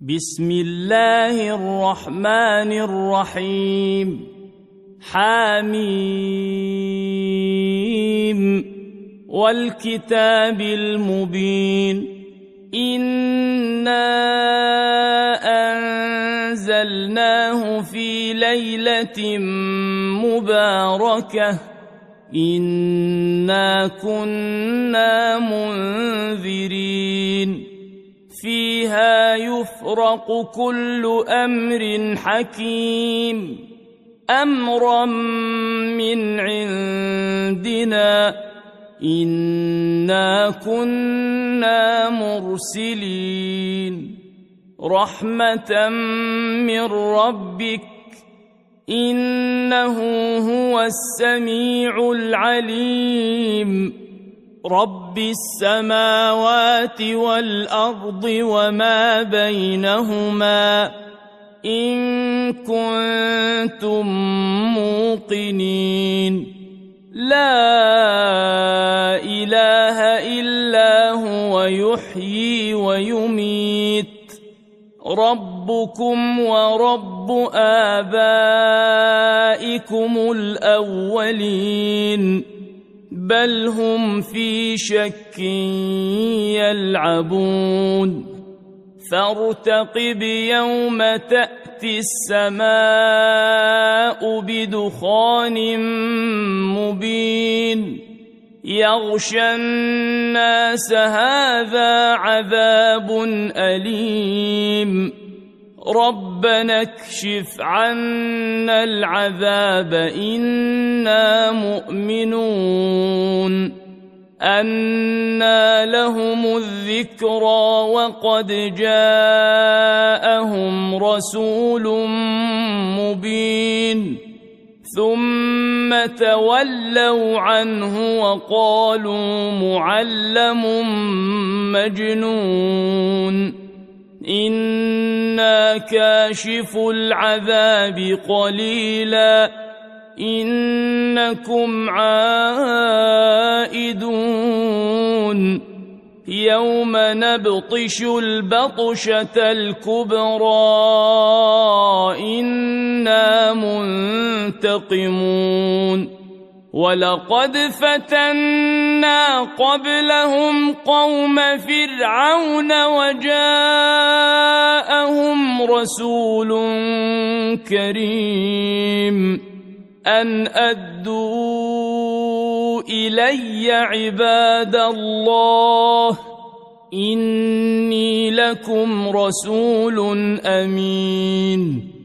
بسم الله الرحمن الرحيم حميم والكتاب المبين إنا أنزلناه في ليلة مباركة إنا كنا منذرين فيها يفرق كل أمر حكيم أمرا من عندنا إنا كنا مرسلين رحمة من ربك إنه هو السميع العليم رب السماوات والأرض وما بينهما إن كنتم موقنين لا إله إلا هو يحيي ويميت ربكم ورب آبائكم الأولين بل هم في شك يلعبون فارتقب يوم تأتي السماء بدخان مبين يغشى الناس هذا عذاب أليم ربنا اكشف عنا العذاب إنا مؤمنون أنى لهم الذكرى وقد جاءهم رسول مبين ثم تولوا عنه وقالوا معلم مجنون إنا كاشف العذاب قليلا إنكم عائدون يوم نبطش البطشة الكبرى إنا منتقمون ولقد فتنا قبلهم قوم فرعون وجاءهم رسول كريم أن أدوا إلي عباد الله إني لكم رسول أمين